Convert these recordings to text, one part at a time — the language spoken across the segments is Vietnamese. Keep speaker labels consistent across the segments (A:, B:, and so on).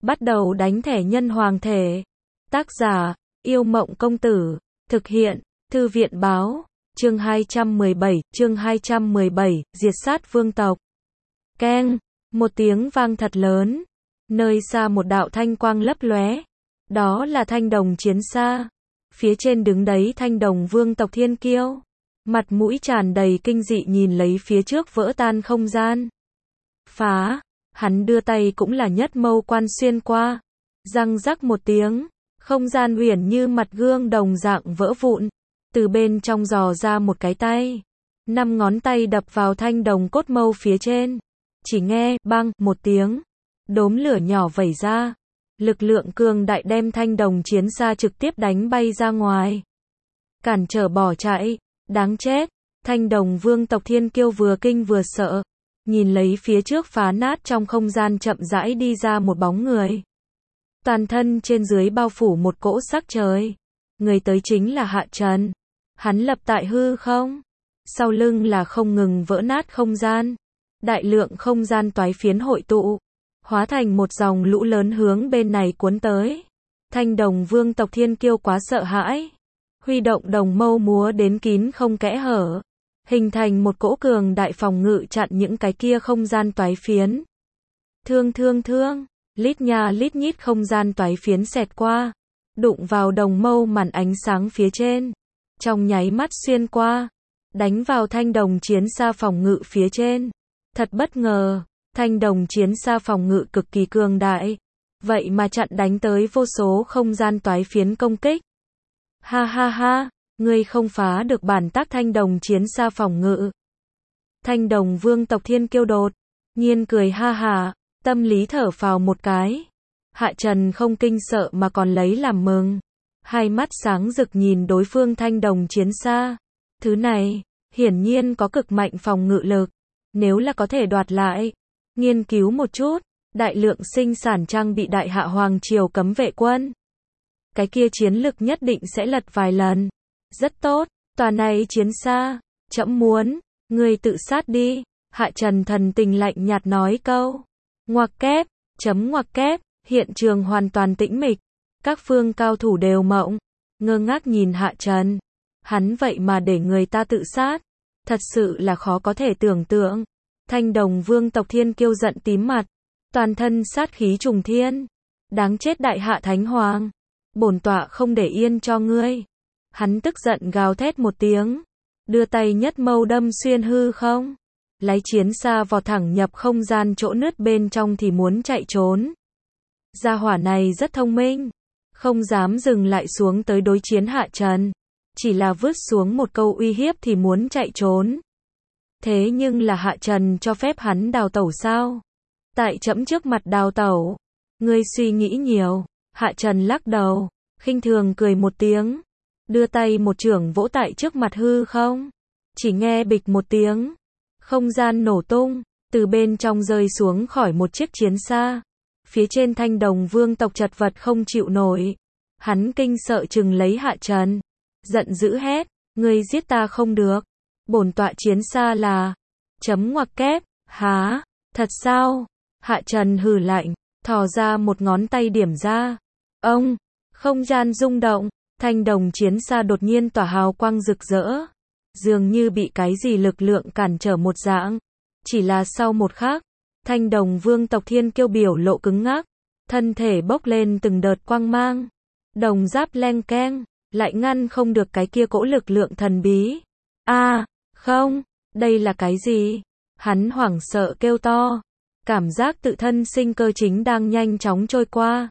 A: Bắt đầu đánh thẻ nhân hoàng thể. Tác giả, Yêu Mộng Công Tử. Thực hiện, Thư viện Báo. Chương 217, diệt sát vương tộc. Keng, một tiếng vang thật lớn. Nơi xa một đạo thanh quang lấp lóe. Đó là thanh đồng chiến xa. Phía trên đứng đấy thanh đồng vương tộc Thiên Kiêu. Mặt mũi tràn đầy kinh dị nhìn lấy phía trước vỡ tan không gian. Phá, hắn đưa tay cũng là nhất mâu quan xuyên qua. Răng rắc một tiếng, không gian huyền như mặt gương đồng dạng vỡ vụn. Từ bên trong dò ra một cái tay. 5 ngón tay đập vào thanh đồng cốt mâu phía trên. Chỉ nghe, bang, một tiếng. Đốm lửa nhỏ vẩy ra. Lực lượng cường đại đem thanh đồng chiến xa trực tiếp đánh bay ra ngoài. Cản trở bỏ chạy. Đáng chết. Thanh đồng vương tộc Thiên Kiêu vừa kinh vừa sợ. Nhìn lấy phía trước phá nát trong không gian chậm rãi đi ra một bóng người. Toàn thân trên dưới bao phủ một cỗ sắc trời. Người tới chính là Hạ Trần. Hắn lập tại hư không. Sau lưng là không ngừng vỡ nát không gian. Đại lượng không gian toái phiến hội tụ. Hóa thành một dòng lũ lớn hướng bên này cuốn tới. Thanh đồng vương tộc Thiên Kiêu quá sợ hãi. Huy động đồng mâu múa đến kín không kẽ hở. Hình thành một cỗ cường đại phòng ngự chặn những cái kia không gian toái phiến. Thương. Lít nha lít nhít không gian toái phiến xẹt qua. Đụng vào đồng mâu màn ánh sáng phía trên. Trong nháy mắt xuyên qua. Đánh vào thanh đồng chiến xa phòng ngự phía trên. Thật bất ngờ. Thanh đồng chiến xa phòng ngự cực kỳ cường đại. Vậy mà chặn đánh tới vô số không gian toái phiến công kích. Ha. Ngươi không phá được bản tác thanh đồng chiến xa phòng ngự. Thanh đồng vương tộc Thiên Kiêu đột nhiên cười ha hả, tâm lý thở phào một cái. Hạ Trần không kinh sợ mà còn lấy làm mừng. Hai mắt sáng rực nhìn đối phương thanh đồng chiến xa. Thứ này, hiển nhiên có cực mạnh phòng ngự lực. Nếu là có thể đoạt lại, nghiên cứu một chút, đại lượng sinh sản trang bị đại hạ hoàng triều cấm vệ quân. Cái kia chiến lực nhất định sẽ lật vài lần. Rất tốt, tòa này chiến xa, trẫm muốn, ngươi tự sát đi. Hạ Trần thần tình lạnh nhạt nói câu. Ngoặc kép, hiện trường hoàn toàn tĩnh mịch. Các phương cao thủ đều mộng, ngơ ngác nhìn Hạ Trần. Hắn vậy mà để người ta tự sát. Thật sự là khó có thể tưởng tượng. Thanh đồng vương tộc Thiên Kiêu giận tím mặt. Toàn thân sát khí trùng thiên. Đáng chết đại hạ thánh hoàng. Bổn tọa không để yên cho ngươi. Hắn tức giận gào thét một tiếng. Đưa tay nhất mâu đâm xuyên hư không. Lấy chiến xa vọt thẳng nhập không gian chỗ nứt bên trong thì muốn chạy trốn. Gia hỏa này rất thông minh. Không dám dừng lại xuống tới đối chiến Hạ Trần. Chỉ là vứt xuống một câu uy hiếp thì muốn chạy trốn. Thế nhưng là Hạ Trần cho phép hắn đào tẩu sao? Tại trẫm trước mặt đào tẩu. Ngươi suy nghĩ nhiều. Hạ Trần lắc đầu. Khinh thường cười một tiếng. Đưa tay một chưởng vỗ tại trước mặt hư không. Chỉ nghe bịch một tiếng. Không gian nổ tung. Từ bên trong rơi xuống khỏi một chiếc chiến xa. Phía trên thanh đồng vương tộc chật vật không chịu nổi. Hắn kinh sợ chừng lấy Hạ Trần. Giận dữ hét. Ngươi giết ta không được. Bổn tọa chiến xa là. Ngoặc kép. Há. Thật sao? Hạ Trần hừ lạnh. Thò ra một ngón tay điểm ra. Ông. Không gian rung động. Thanh đồng chiến xa đột nhiên tỏa hào quang rực rỡ. Dường như bị cái gì lực lượng cản trở một dạng. Chỉ là sau một khắc, thanh đồng vương tộc Thiên Kiêu biểu lộ cứng ngắc. Thân thể bốc lên từng đợt quang mang. Đồng giáp leng keng, lại ngăn không được cái kia cỗ lực lượng thần bí. Không, đây là cái gì? Hắn hoảng sợ kêu to. Cảm giác tự thân sinh cơ chính đang nhanh chóng trôi qua.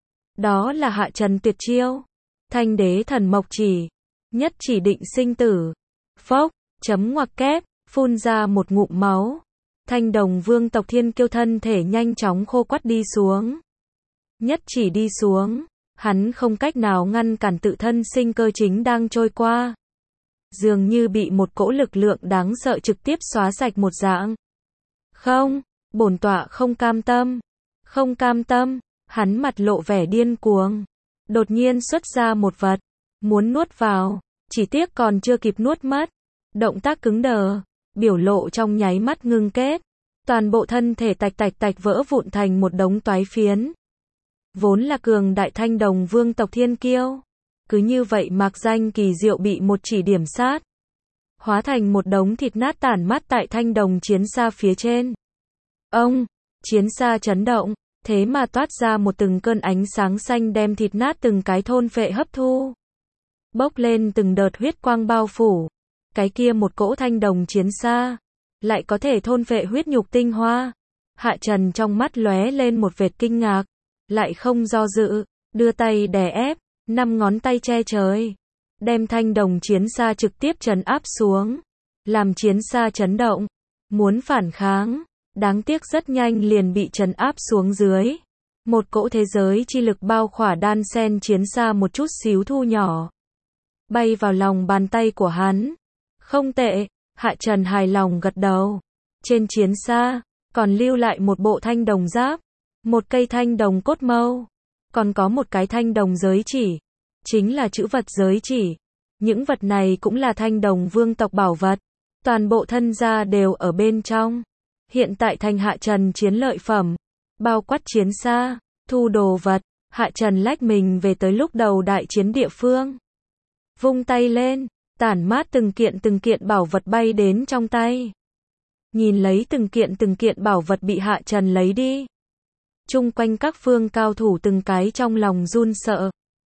A: Đó là Hạ Trần tuyệt chiêu. Thanh đế thần mộc chỉ. Nhất chỉ định sinh tử. Phốc, ngoặc kép, phun ra một ngụm máu. Thanh đồng vương tộc Thiên Kiêu thân thể nhanh chóng khô quắt đi xuống. Nhất chỉ đi xuống. Hắn không cách nào ngăn cản tự thân sinh cơ chính đang trôi qua. Dường như bị một cỗ lực lượng đáng sợ trực tiếp xóa sạch một dạng. Không, bổn tọa không cam tâm. Không cam tâm. Hắn mặt lộ vẻ điên cuồng. Đột nhiên xuất ra một vật. Muốn nuốt vào. Chỉ tiếc còn chưa kịp nuốt mất. Động tác cứng đờ. Biểu lộ trong nháy mắt ngưng kết. Toàn bộ thân thể tạch vỡ vụn thành một đống toái phiến. vốn là cường đại thanh đồng vương tộc thiên kiêu. Cứ như vậy mạc danh kỳ diệu bị một chỉ điểm sát. Hóa thành một đống thịt nát tản mát tại thanh đồng chiến xa phía trên. Ông, chiến xa chấn động, thế mà toát ra một từng cơn ánh sáng xanh đem thịt nát từng cái thôn phệ hấp thu. Bốc lên từng đợt huyết quang bao phủ. Cái kia một cỗ thanh đồng chiến xa, lại có thể thôn phệ huyết nhục tinh hoa. Hạ Trần trong mắt lóe lên một vệt kinh ngạc, lại không do dự, đưa tay đè ép, 5 ngón tay che trời, đem thanh đồng chiến xa trực tiếp trấn áp xuống, làm chiến xa chấn động, muốn phản kháng, đáng tiếc rất nhanh liền bị trấn áp xuống dưới. Một cỗ thế giới chi lực bao khỏa đan sen chiến xa một chút xíu thu nhỏ, bay vào lòng bàn tay của hắn. Không tệ, Hạ Trần hài lòng gật đầu. Trên chiến xa, còn lưu lại một bộ thanh đồng giáp, một cây thanh đồng cốt mâu, còn có một cái thanh đồng giới chỉ, chính là chữ vật giới chỉ. Những vật này cũng là thanh đồng vương tộc bảo vật, toàn bộ thân gia đều ở bên trong. Hiện tại thành Hạ Trần chiến lợi phẩm, bao quát chiến xa, thu đồ vật. Hạ Trần lách mình về tới lúc đầu đại chiến địa phương. Vung tay lên, tản mát từng kiện bảo vật bay đến trong tay. Nhìn lấy từng kiện bảo vật bị Hạ Trần lấy đi. Chung quanh các phương cao thủ từng cái trong lòng run sợ.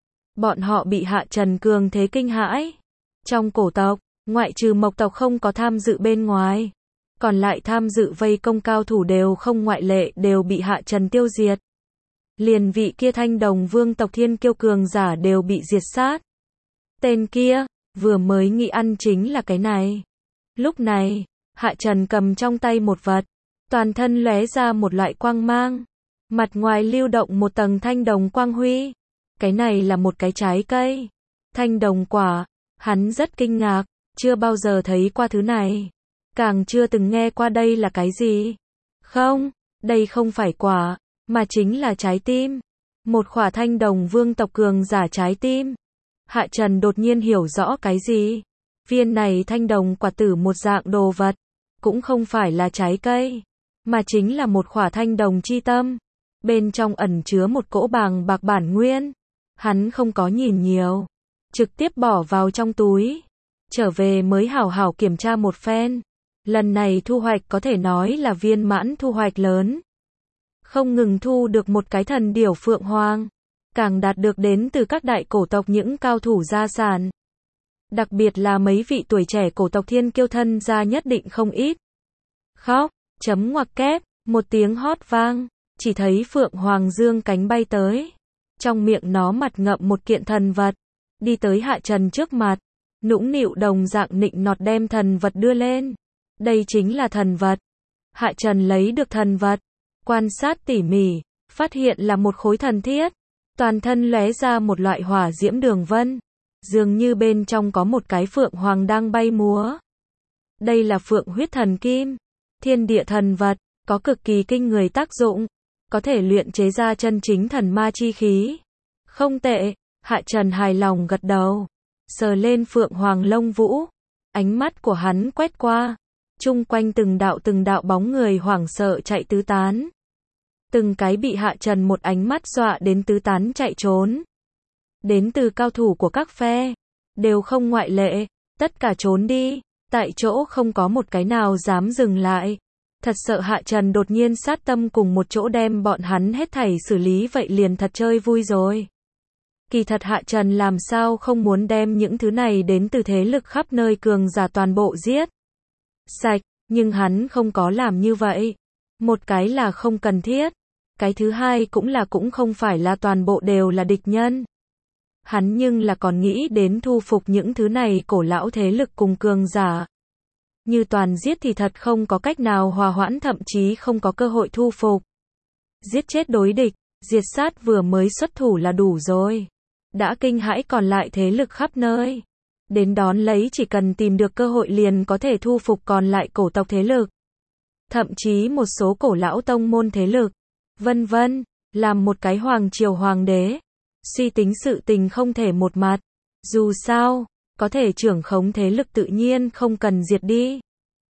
A: Bọn họ bị Hạ Trần cường thế kinh hãi. Trong cổ tộc, ngoại trừ Mộc tộc không có tham dự bên ngoài, còn lại tham dự vây công cao thủ đều không ngoại lệ đều bị Hạ Trần tiêu diệt. Liền vị kia thanh đồng vương tộc thiên kiêu cường giả đều bị diệt sát. Tên kia, vừa mới nghĩ ăn chính là cái này. Lúc này, Hạ Trần cầm trong tay một vật, toàn thân lóe ra một loại quang mang, mặt ngoài lưu động một tầng thanh đồng quang huy. Cái này là một cái trái cây, thanh đồng quả. Hắn rất kinh ngạc, chưa bao giờ thấy qua thứ này, càng chưa từng nghe qua đây là cái gì. Không, đây không phải quả, mà chính là trái tim. Một khỏa thanh đồng vương tộc cường giả trái tim. Hạ Trần đột nhiên hiểu rõ cái gì. Viên này thanh đồng quả tử một dạng đồ vật, cũng không phải là trái cây, mà chính là một khỏa thanh đồng chi tâm. Bên trong ẩn chứa một cỗ bàng bạc bản nguyên. Hắn không có nhìn nhiều, trực tiếp bỏ vào trong túi. Trở về mới hảo hảo kiểm tra một phen. Lần này thu hoạch có thể nói là viên mãn thu hoạch lớn. Không ngừng thu được một cái thần điểu phượng hoàng, càng đạt được đến từ các đại cổ tộc những cao thủ gia sản. Đặc biệt là mấy vị tuổi trẻ cổ tộc thiên kiêu thân gia nhất định không ít. Khóc, chấm ngoặc kép, một tiếng hót vang, chỉ thấy phượng hoàng dương cánh bay tới. Trong miệng nó mặt ngậm một kiện thần vật, đi tới Hạ Trần trước mặt, nũng nịu đồng dạng nịnh nọt đem thần vật đưa lên. Đây chính là thần vật. Hạ Trần lấy được thần vật, quan sát tỉ mỉ, phát hiện là một khối thần thiết, toàn thân lóe ra một loại hỏa diễm đường vân, dường như bên trong có một cái phượng hoàng đang bay múa. Đây là phượng huyết thần kim, thiên địa thần vật, có cực kỳ kinh người tác dụng, có thể luyện chế ra chân chính thần ma chi khí. Không tệ, Hạ Trần hài lòng gật đầu, sờ lên phượng hoàng lông vũ, ánh mắt của hắn quét qua, chung quanh từng đạo bóng người hoảng sợ chạy tứ tán. Từng cái bị Hạ Trần một ánh mắt dọa đến tứ tán chạy trốn. Đến từ cao thủ của các phe, đều không ngoại lệ, tất cả trốn đi, tại chỗ không có một cái nào dám dừng lại. Thật sợ Hạ Trần đột nhiên sát tâm cùng một chỗ đem bọn hắn hết thảy xử lý vậy liền thật chơi vui rồi. Kỳ thật Hạ Trần làm sao không muốn đem những thứ này đến từ thế lực khắp nơi cường giả toàn bộ giết sạch, nhưng hắn không có làm như vậy. Một cái là không cần thiết, cái thứ hai cũng không phải là toàn bộ đều là địch nhân. Hắn nhưng là còn nghĩ đến thu phục những thứ này cổ lão thế lực cùng cường giả. Như toàn giết thì thật không có cách nào hòa hoãn, thậm chí không có cơ hội thu phục. Giết chết đối địch, diệt sát vừa mới xuất thủ là đủ rồi. Đã kinh hãi còn lại thế lực khắp nơi. Đến đón lấy chỉ cần tìm được cơ hội liền có thể thu phục còn lại cổ tộc thế lực. Thậm chí một số cổ lão tông môn thế lực. Vân vân, làm một cái hoàng triều hoàng đế. Suy tính sự tình không thể một mặt. Dù sao, có thể trưởng khống thế lực tự nhiên không cần diệt đi.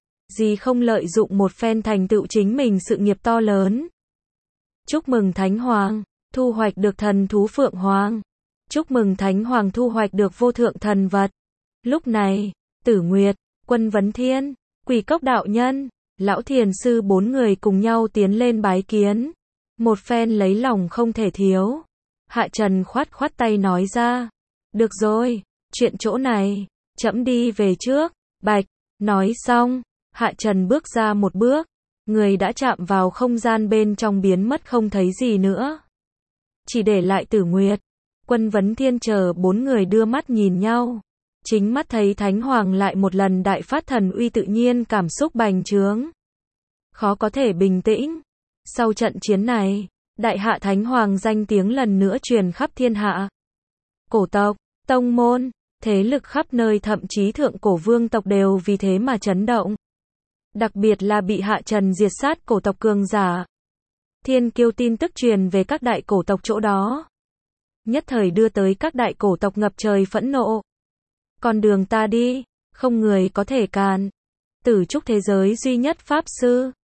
A: Gì không lợi dụng một phen thành tựu chính mình sự nghiệp to lớn. Chúc mừng Thánh Hoàng. thu hoạch được thần thú Phượng Hoàng. Chúc mừng Thánh Hoàng thu hoạch được vô thượng thần vật. Lúc này, Tử Nguyệt, Quân Vấn Thiên, Quỷ Cốc đạo nhân, Lão Thiền sư 4 người cùng nhau tiến lên bái kiến. Một phen lấy lòng không thể thiếu. Hạ Trần khoát khoát tay nói ra. Được rồi, chuyện chỗ này, trẫm đi về trước. Bạch, nói xong, Hạ Trần bước ra một bước. Người đã chạm vào không gian bên trong biến mất không thấy gì nữa. Chỉ để lại Tử Nguyệt, Quân Vấn Thiên chờ 4 người đưa mắt nhìn nhau. Chính mắt thấy Thánh Hoàng lại một lần đại phát thần uy tự nhiên cảm xúc bành trướng. Khó có thể bình tĩnh. Sau trận chiến này, Đại Hạ Thánh Hoàng danh tiếng lần nữa truyền khắp thiên hạ. Cổ tộc, tông môn, thế lực khắp nơi thậm chí thượng cổ vương tộc đều vì thế mà chấn động. Đặc biệt là bị Hạ Trần diệt sát cổ tộc cường giả. Thiên kiêu tin tức truyền về các đại cổ tộc chỗ đó. Nhất thời đưa tới các đại cổ tộc ngập trời phẫn nộ. Con đường ta đi, không người có thể cản. Tử trúc thế giới duy nhất pháp sư,